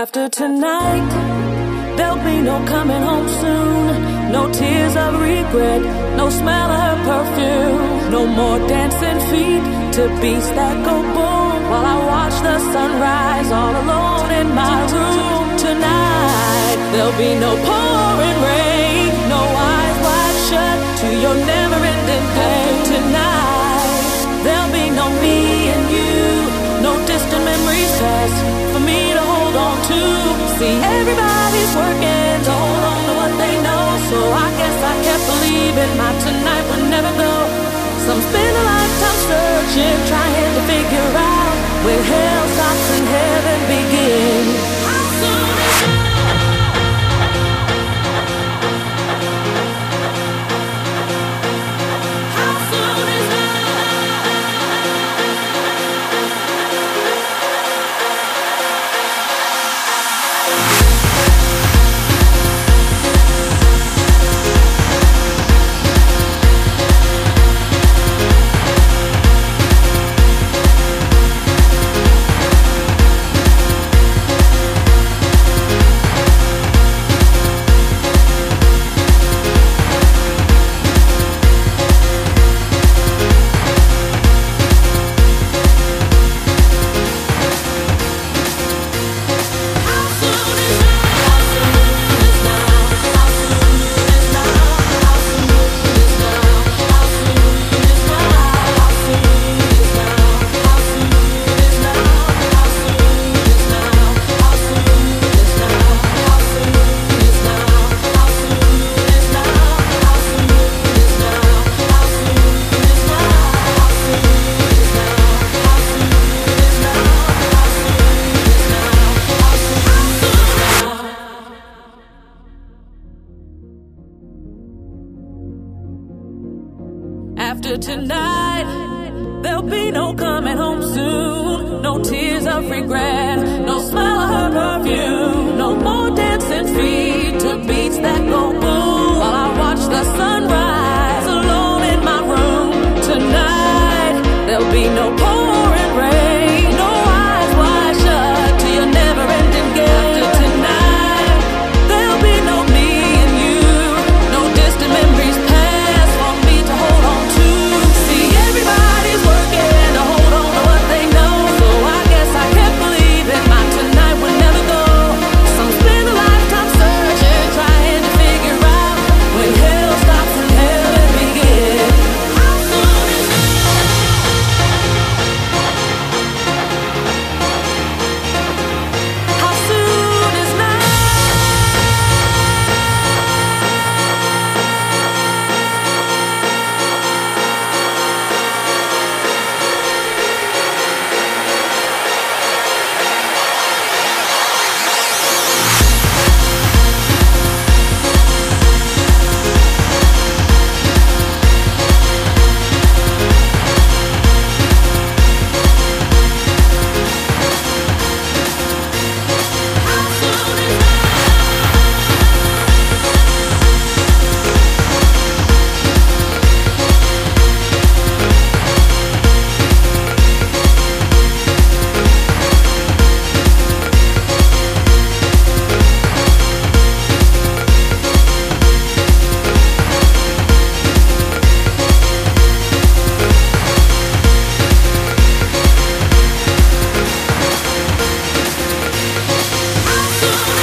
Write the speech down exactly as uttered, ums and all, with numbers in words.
After tonight, there'll be no coming home soon. No tears of regret, no smell of her perfume. No more dancing feet to beats that go boom, while I watch the sunrise all alone in my room. Tonight, there'll be no pouring rain, no eyes wide shut to your never-ending pain. Tonight, there'll be no me and you, no distant memories past for me to hold on to. See, everybody's working to hold on to what they know, so I guess I kept believing my tonight would never go. Some spend a lifetime searching, trying to figure out when hell stops and heaven begins. How soon is love? How soon is love? After tonight, there'll be no coming home soon. No tears of regret, no smell of her perfume. No more dancing feet to beats that go boom, while I watch the sunrise alone in my room. Tonight, there'll be no pouring rain, no eyes wide shut to your never-ending game. After tonight, there'll be no me and you, no distant memories past for me to hold on to. See, everybody's working to hold on to what they know, so I guess I kept believing my tonight would never go. Some spend a lifetime searching, trying to figure out when hell stops and heaven begins. How soon is love? How soon is love? How soon